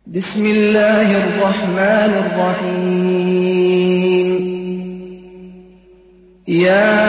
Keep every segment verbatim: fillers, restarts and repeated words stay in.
بسم الله الرحمن الرحيم يا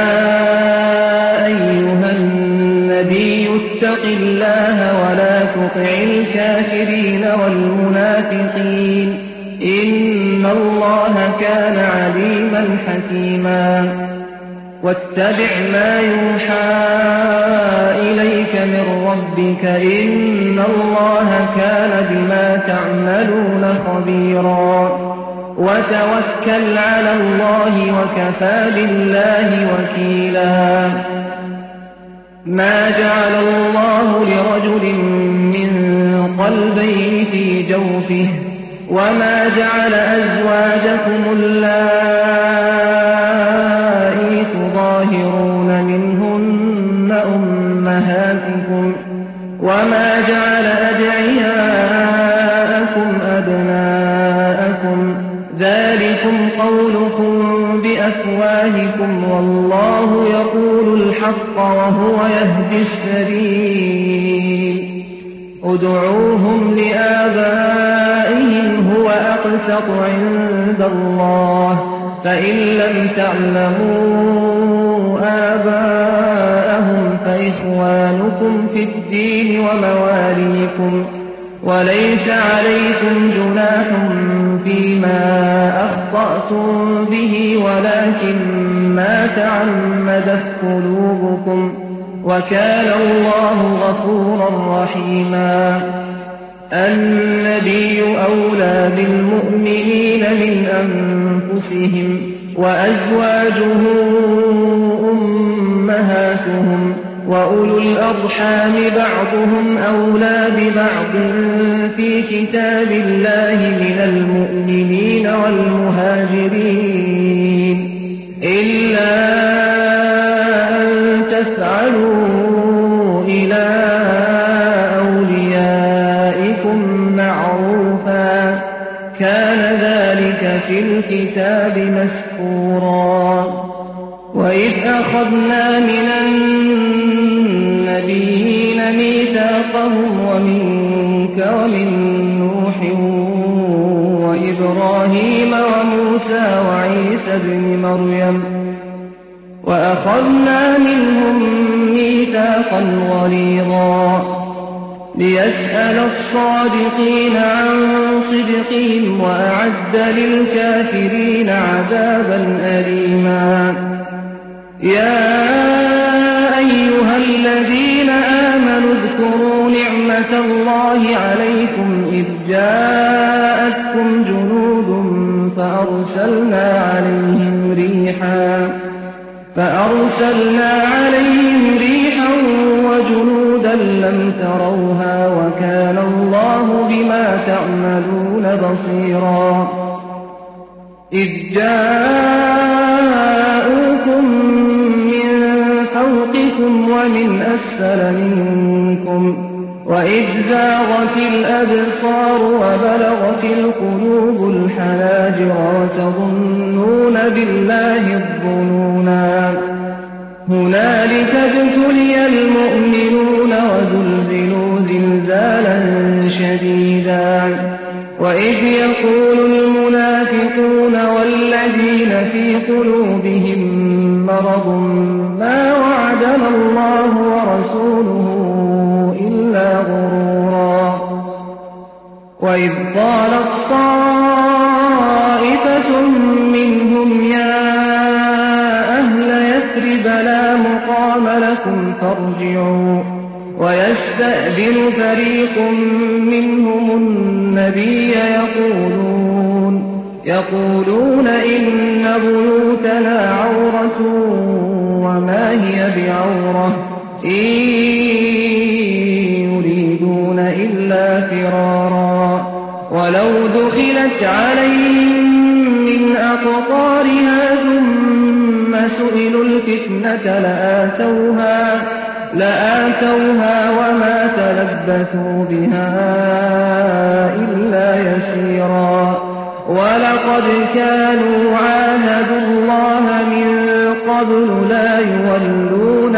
أيها النبي اتق الله ولا تطع الكافرين والمنافقين إن الله كان عليما حكيما واتبع ما يوحى إليك من ربك إن الله كان بما تعملون خبيرا وتوكل على الله وكفى بالله وكيلا ما جعل الله لرجل من قلبين في جوفه وما جعل أزواجكم اللائي تظاهرون منهن أمهاتكم وما جعل أدعياءكم أبناءكم ذلكم قولكم بأفواهكم والله يقول الحق وهو يهدي السبيل ادعوهم لآبائهم هو أقسط عند الله فإن لم تعلموا آباءهم فإخوانكم في الدين ومواليكم وليس عليكم جناح فيما أخطأتم به ولكن ما تعمدت قلوبكم وكان الله غفورا رحيما النبي أولى بالمؤمنين من أنفسهم وأزواجه أمهاتهم وأولو الأرحام بعضهم أولى ببعض في كتاب الله من المؤمنين والمهاجرين إلا أن تفعلوا إلى أوليائكم معروفا كان ذلك في الكتاب مسكورا وإذ أخذنا من النبيين ميثاقهم ومنك ومن نوح وإبراهيم وموسى وعيسى ابن مريم وأخذنا منهم ميثاقا غليظا ليسأل الصادقين عن صدقهم وأعد للكافرين عذابا أليما يا أيها الذين آمنوا اذكروا نعمة الله عليكم إذ جاءتكم جنود فأرسلنا عليهم ريحا فأرسلنا عليهم ريحا وجنودا لم تروها وكان الله بما تعملون بصيرا إذ جاءوكم من فوقكم ومن أسفل منكم وإذ زاغت الأبصار وبلغت القلوب الحناجر وتظنون بالله الظنونا هنالك ابتلي المؤمنون وزلزلوا زلزالا شديدا وإذ يقول المنافقون والذين في قلوبهم مرض ما وعدنا الله ورسوله إلا غرورا وإذ قالت طائفة منهم يا أهل يثرب لا مقام لكم فارجعوا ويستأذن فريق منهم النبي يقولون يقولون إن بيوتنا عورة وما هي بعورة إن يريدون إلا فرارا ولو دخلت عليهم من أقطارها ثم سئلوا الفتنة لآتوها لآتوها وما تلبثوا بها إلا يسيرا ولقد كانوا عاهدوا الله من قبل لا يولون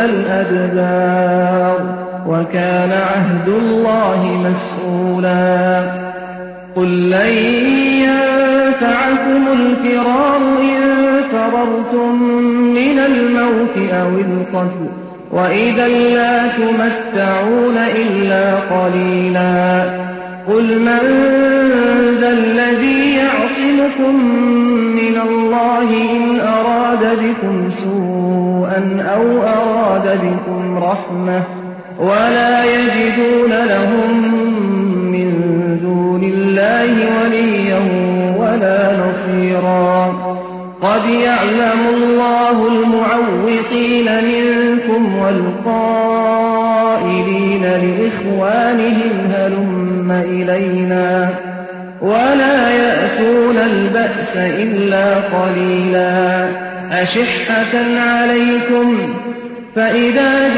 الأدبار وكان عهد الله مسؤولا قل لن ينفعكم الفرار إن فررتم من الموت أو القتل وإذا لا تمتعون إلا قليلا قل من ذا الذي يعصمكم من الله إن أراد بكم سوءا أو أراد بكم رحمة ولا يجدون لهم من دون الله وليا ولا نصيرا قد يعلم الله المعوقين منكم والقائلين لإخوانهم هلم إلينا ولا يأتون البأس إلا قليلا أشحة عليكم فإذا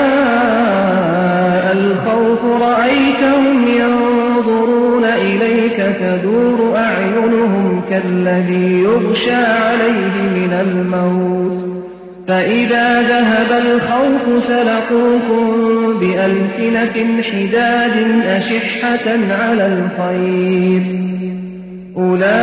جاء الخوف رأيتهم ينظرون إليك تدور أعينهم كالذي يغشى عليه من الموت فإذا ذهب الخوف سلقوكم بألسنة حداد أشحة على الخير أولئك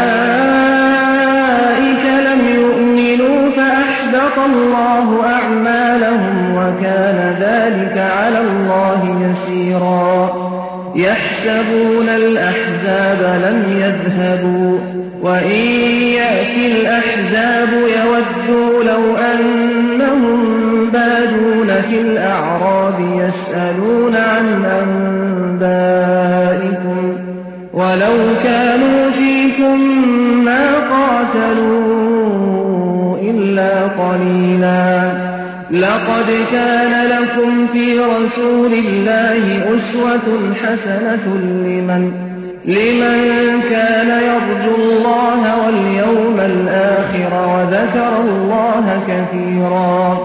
لم يؤمنوا فأحبط الله أعمالهم وكان ذلك على الله يسيرا يحسبون الأحزاب لم يذهبوا وإن يأتي الأحزاب يودوا لو أنهم بادون في الأعراب يسألون عن أنبائكم ولو كانوا فيكم ما قاتلوا إلا قليلا لقد كان لكم في رسول الله أسوة حسنة لمن لمن كان يرجو الله واليوم الآخر وذكر الله كثيرا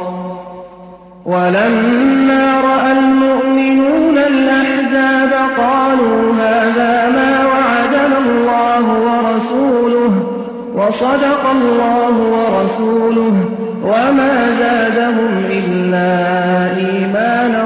ولما رأى المؤمنون الأحزاب قالوا هذا ما وعدنا الله ورسوله وصدق الله ورسوله وما زادهم إلا إيمانا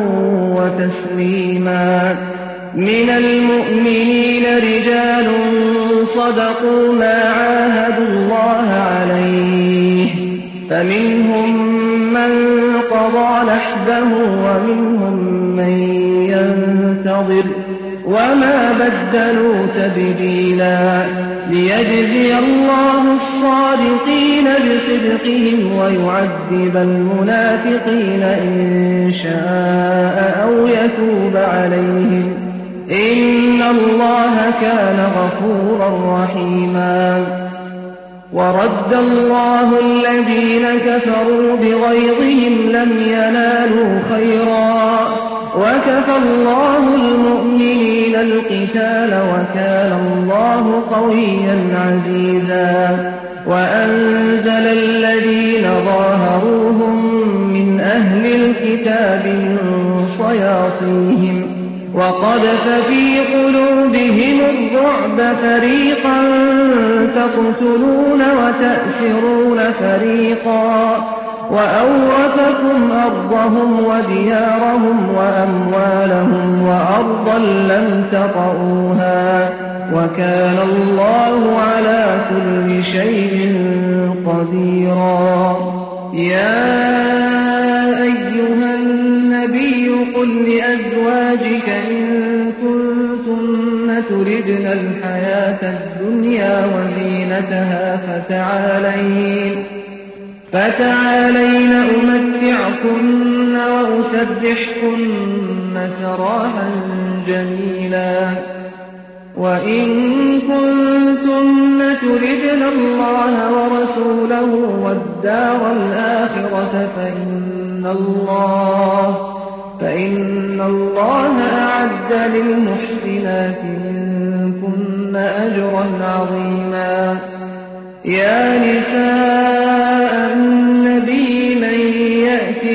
وتسليما من المؤمنين رجال صدقوا ما عاهدوا الله عليه فمنهم من قضى نحبه ومنهم من ينتظر وما بدلوا تبديلا ليجزي الله الصادقين بصدقهم ويعذب المنافقين إن شاء أو يتوب عليهم إن الله كان غفورا رحيما ورد الله الذين كفروا بغيظهم لم ينالوا خيرا وكفى الله المؤمنين القتال وكان الله قويا عزيزا وأنزل الذين ظاهروهم من أهل الكتاب من صياصيهم وقذف في قلوبهم الرعب فريقا تقتلون وتأسرون فريقا وأورثكم أرضهم وديارهم وأموالهم وأرضا لم تطئوها وكان الله على كل شيء قديرا يا أيها النبي قل لأزواجك إن كنتن تردن الحياة الدنيا وزينتها فتعالين فتعالين أمتعكن وأسرحكن سراحا جميلا وإن كنتن تردن الله ورسوله والدار الآخرة فإن الله فإن الله أعد للمحسنات منكن أجرا عظيما يا نساء النبي من يأت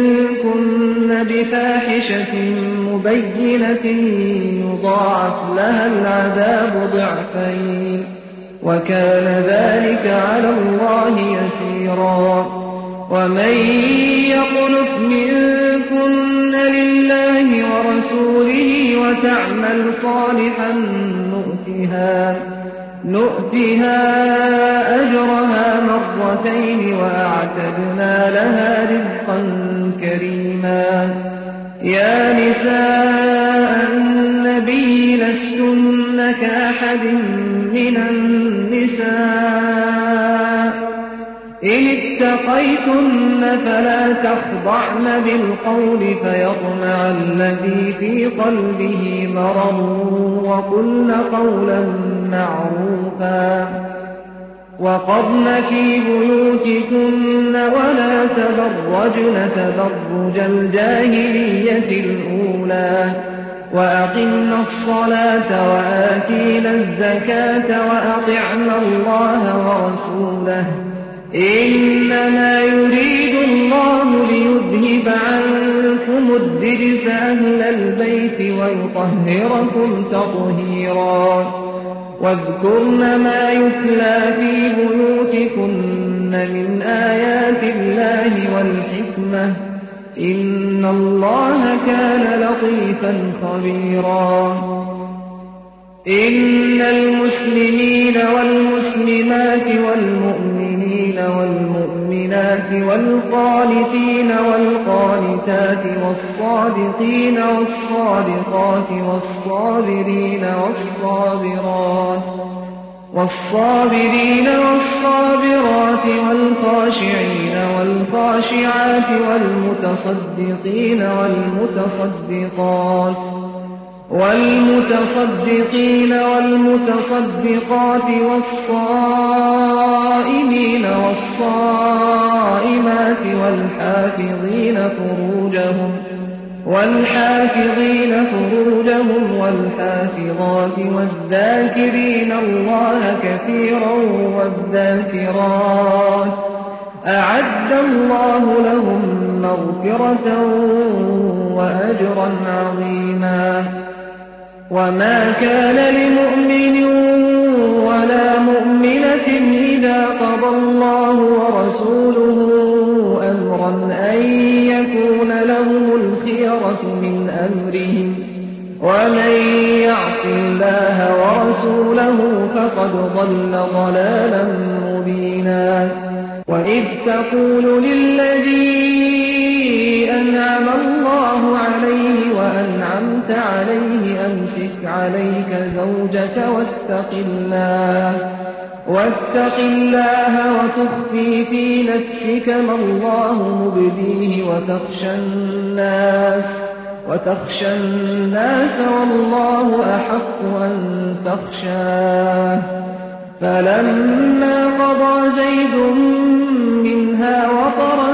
منكن بفاحشة مبينة يضاعف لها العذاب ضعفين وكان ذلك على الله يسيرا ومن يقنت منكن لله ورسوله وتعمل صالحا نؤتها نؤتها, نؤتها أجرها مرتين وأعتدنا لها رزقا كريما. يا نساء النبي لستن كأحد من النساء إن اتقيتن فلا تخضعن بالقول فيطمع الذي في قلبه مرض وقلن قولا معروفا. وقرن في بيوتكن ولا تبرجن تبرج الجاهلية الأولى وأقمنا الصلاة وآتينا الزكاة وأطعنا الله ورسوله إنما يريد الله ليذهب عنكم الرجس أهل البيت ويطهركم تطهيرا. واذكرن ما يتلى في بيوتكن من آيات الله والحكمة إن الله كان لطيفا خبيرا. إن المسلمين والمسلمات والمؤمنين والمؤمنات والقانتين والقانتات والصادقين والصادقات والصابرين والصابرات والصابرين والصابرات والخاشعين والخاشعات والمتصدقين والمتصدقات والمتصدقين والمتصدقات والصائمين والصائمات والحافظين فروجهم والحافظين فروجهم والحافظات والذاكرين الله كثيرا والذاكرات أعد الله لهم مغفرة وأجرا عظيما. وما كان لمؤمن ولا مؤمنة إذا قضى الله ورسوله أمرا أن يكون لهم الخيرة من أمرهم ومن يعص الله ورسوله فقد ضل ضلالا مبينا. وإذ تقول للذي أنعم الله عليه وأنعمت عليه أمسك عليك زوجك واتق الله واتق الله وتخفي في نفسك ما الله مبديه وتخشى الناس وتخشى الناس والله أحق أن تخشاه. فلما قضى زيد منها وطرا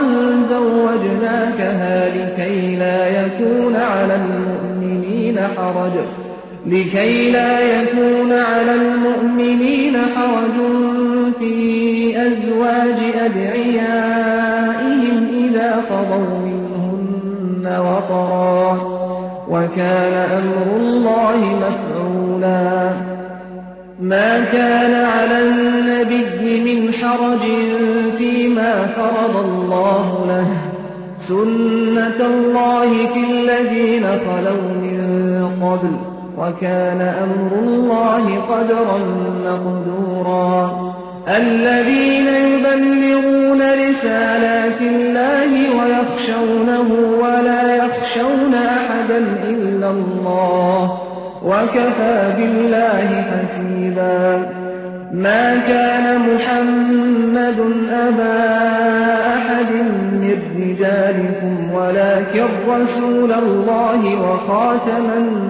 زوجناكها لكي لا يكون على المؤمنين حرج لكي لا يكون على المؤمنين حرج في أزواج أدعيائهم إذا قضوا منهن وطرا وكان أمر الله مفعولا. ما كان على النبي من حرج فيما فرض الله له سنة الله في الذين خلوا من قبل وكان أمر الله قدرا مقدورا. الذين يبلغون رسالات الله ويخشونه ولا يخشون أحدا إلا الله وكفى بالله حسيبا. ما كان محمد أبا أحد من رجالكم ولكن رسول الله وخاتم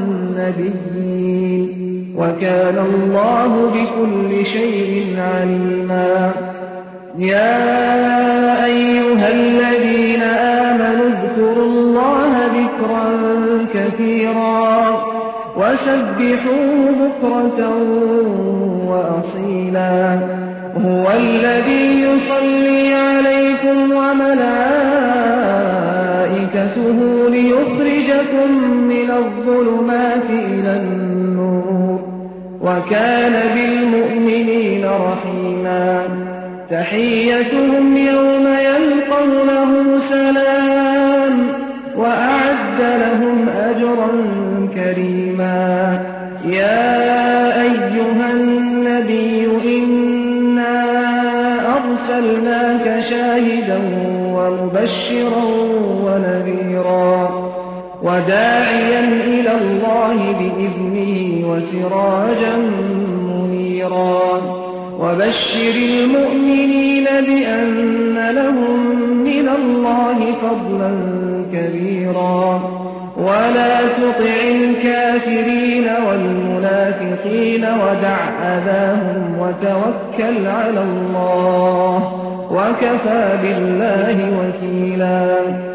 النبيين وكان الله بكل شيء عليما. يا أيها الذين آمنوا اذكروا الله ذكرا كثيرا وسبحوه بكرة وأصيلا. هو الذي يصلي عليكم وملائكته ليخرجكم من الظلمات إلى النور وكان بالمؤمنين رحيما. تحيتهم يوم يلقونه سلام وأعد لهم أجرا كريما. يا أيها مبشرا ونذيرا وداعيا إلى الله بإذنه وسراجا منيرا وبشر المؤمنين بأن لهم من الله فضلا كبيرا ولا تطع الكافرين والمنافقين ودع أذاهم وتوكل على الله وكفى بالله وكيلا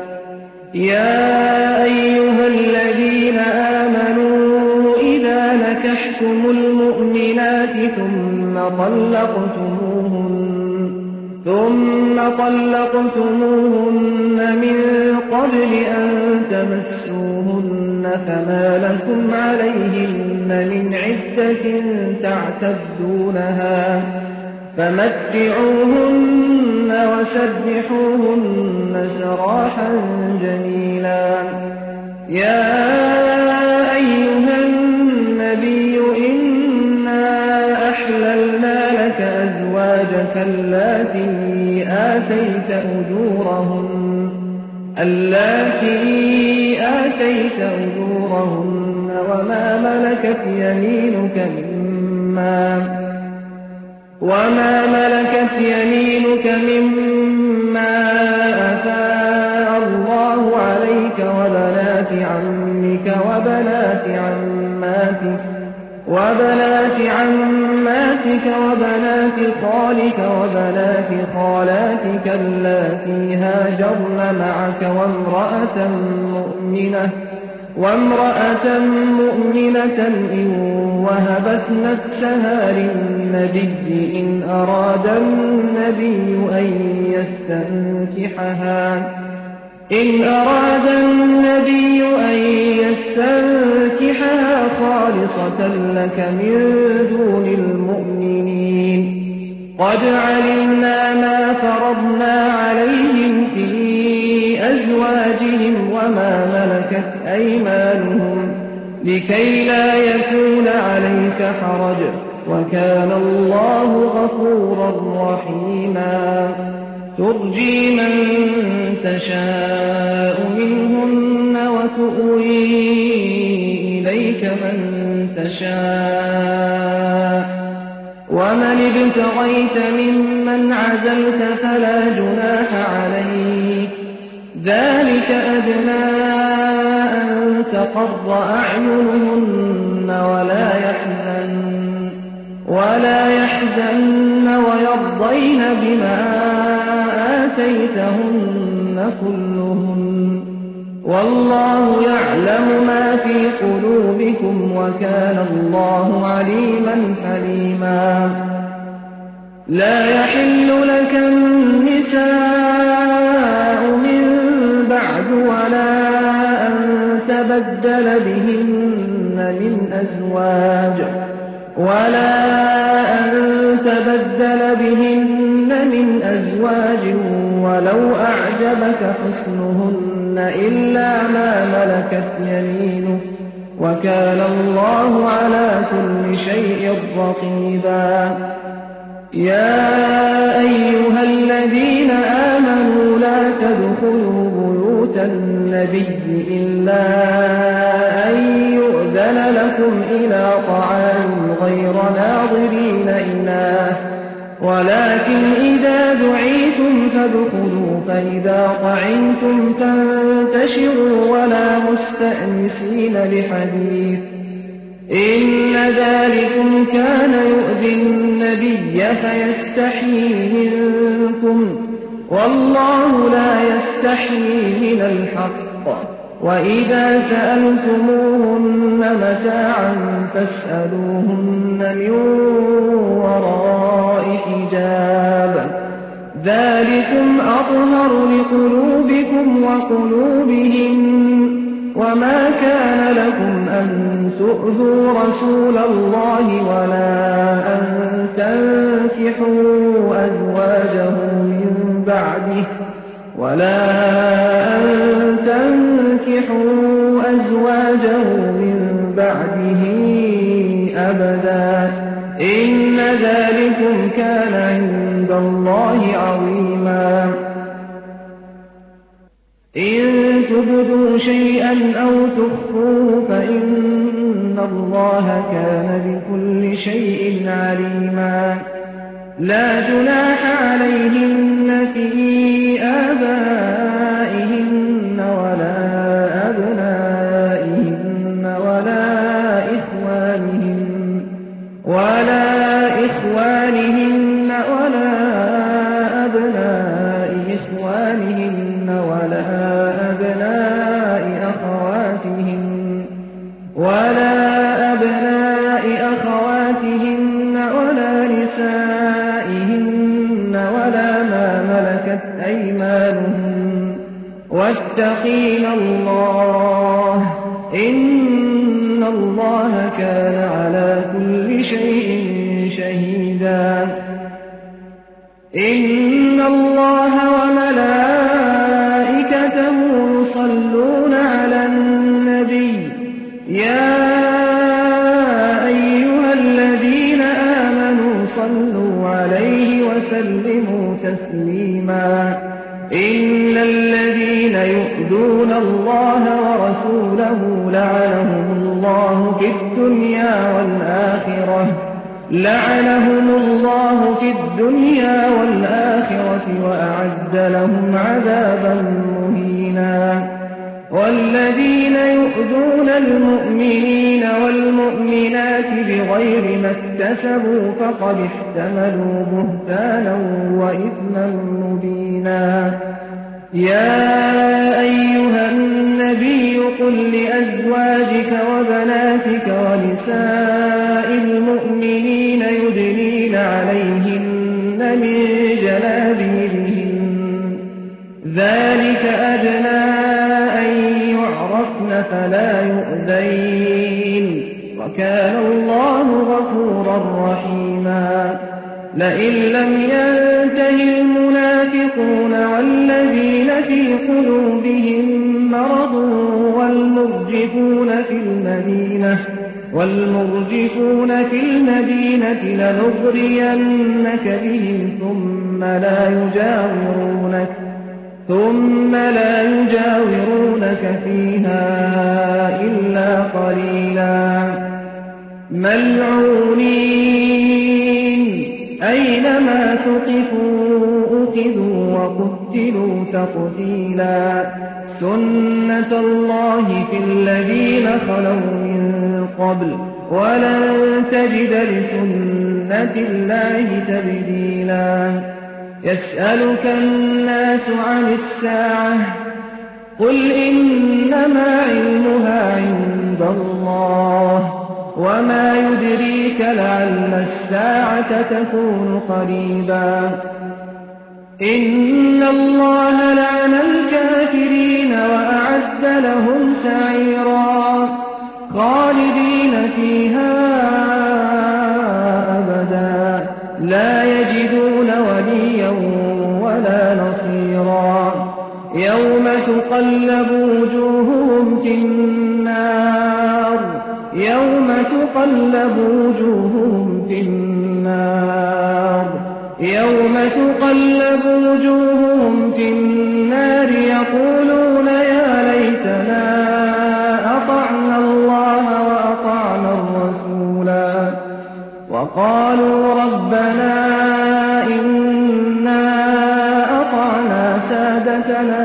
يا أيها الذين آمنوا إذا نكحتم المؤمنات ثم طلقتموهن ثم طلقتموهن من قبل أن تمسوهن فما لكم عليهن من عدة تعتدونها فمتعوهن وسرحوهن سراحا جميلا يا أيها النبي إنا أحللنا لك أزواجك اللاتي آتيت أجورهن اللاتي آتيت أجورهن وما ملكت يمينك مما وما ملكت يمينك مما أفاء الله عليك وبنات عمك وبنات عماتك وبنات عماتك وبنات خالك وبنات خالاتك اللاتي هاجرن معك وامرأة مؤمنة وامرأة مؤمنة إن وهبت نفسها للنبي إن أراد النبي أن يستنكحها إن أراد النبي أن يستنكحها خالصة لك من دون المؤمنين قد علمنا ما فرضنا عليهم في أزواجهم وما ملكت أيمانهم لكي لا يكون عليك حرج وكان الله غفورا رحيما ترجي من تشاء منهن وتؤوي إليك من تشاء ومن ابتغيت ممن عزلت فلا جناح عليك ذلك أدنى أن تقر أعينهن ولا يحزن ولا يحزن ويرضين بما آتيتهن كلهن والله يعلم ما في قلوبكم وكان الله عليما حليما لا يحل لك النساء من بعد ولا أن تبدل بهن من أزواج ولا أن تبدل بهن من أزواج ولو أعجبك حسنهن إلا ما ملكت يمينك وكان الله على كل شيء رقيبا يا أيها الذين آمنوا لا تدخلوا بيوت النبي إلا أن يؤذن لكم إلى طعام غير ناظرين إناه ولكن إذا دعيتم فادخلوا فإذا طعمتم فانتشروا ولا مستأنسين لحديث إن ذلكم كان يؤذي النبي فيستحيي منكم والله لا يستحيي من الحق وإذا سألتموهن متاعا فاسألوهن من وراء حجاب ذلكم أطهر لقلوبكم وقلوبهم وما كان لكم أن تؤذوا رسول الله ولا أن تنكحوا أزواجه من بعده ولا أن تنكحوا أزواجه من بعده أبدا إن ذلكم كان عند الله عظيما إن تبدوا شيئا أو تخفوه فإن الله كان بكل شيء عليما لا جناح عليهن في آبائهن ولا أبنائهن ولا إخوانهن ولا إخوانهن ولا أبناء إخوانهن ولا أبناء أخواتهن ولا أبناء أخواتهن ولا نسائهن ولا ما ملكت أيمانهن واتقين الله إن الله كان على كل شيء شهيدا إن الله وملائكته يصلون على النبي يا أيها الذين آمنوا صلوا عليه وسلموا تسليما إن الذين يؤذون الله ورسوله لعنهم الله في الدنيا والآخرة لعنهم الله في الدنيا والآخرة وأعد لهم عذابا مهينا والذين يؤذون المؤمنين والمؤمنات بغير ما اكتسبوا فقد احتملوا بهتانا وإثما مبينا يا أيها النبي قل لأزواجك وبناتك ونساء المؤمنين يدنين عليهن من جلابيبهن ذلك أدنى أن يعرفن فلا يؤذين وكان الله غفورا رحيما لئن لم ينته المنافقون والذين في قلوبهم مرض والمرجفون في المدينة والمرجفون في المدينة لنغرينك بهم ثم لا يجاورونك ثم لا يجاورونك فيها إلا قليلا ملعونين أينما ثقفوا أخذوا وقتلوا تقتيلا سنة الله في الذين خلوا من قبل ولن تجد لسنة الله تبديلا يسألك الناس عن الساعة قل إنما علمها عند الله وما يدريك لعل الساعة تكون قريبا إن الله لعن الكافرين وأعد لهم سعيرا خالدين فيها أبدا لا يجدون وليا ولا نصيرا يوم تقلب وجوههم في النار يوم تقلب وجوههم في النار يوم تقلب وجوههم في النار يقولون يا ليتنا أطعنا الله وأطعنا الرسولا وقالوا ربنا إنا أطعنا سادتنا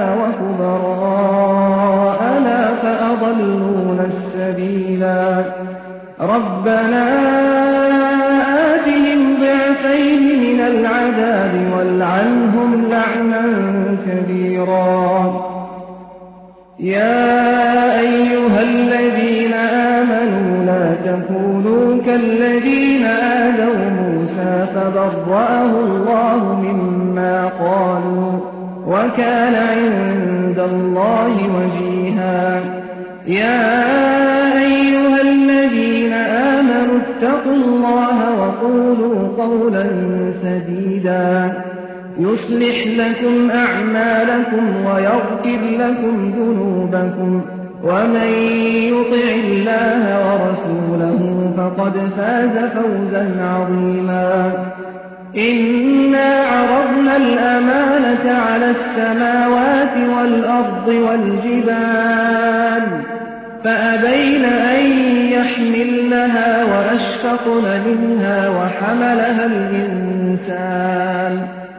وكبراءنا فأضلونا السبيلا ربنا آتهم ضعفين من العذاب والعنهم لعنا كبيرا يا أيها الذين آمنوا لا تكونوا كالذين آذوا موسى فبرأه الله مما قالوا وكان عند الله وجيها يا أيها الذين آمنوا اتقوا الله وقولوا قولا سديدا يصلح لكم أعمالكم ويغفر لكم ذنوبكم ومن يطع الله ورسوله فقد فاز فوزا عظيما إنا عرضنا الْأَمَانَةَ عَلَى السَّمَاوَاتِ وَالْأَرْضِ وَالْجِبَالِ فَأَبَيْنَ أَن يَحْمِلْنَهَا وَأَشْفَقْنَ مِنْهَا وَحَمَلَهَا الْإِنسَانُ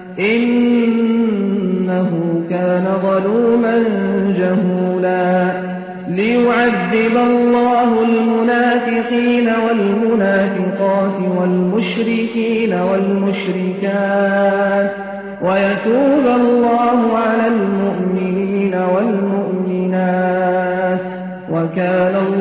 إِنَّهُ كَانَ ظَلُومًا جَهُولًا لِيُعَذِّبَ اللَّهُ الْمُنَافِقِينَ وَالْمُنَافِقَاتِ وَالْمُشْرِكِينَ وَالْمُشْرِكَاتِ وَيَتُوبَ اللَّهُ عَلَى الْمُؤْمِنِينَ وَالْمُؤْمِنَاتِ وَكَانَ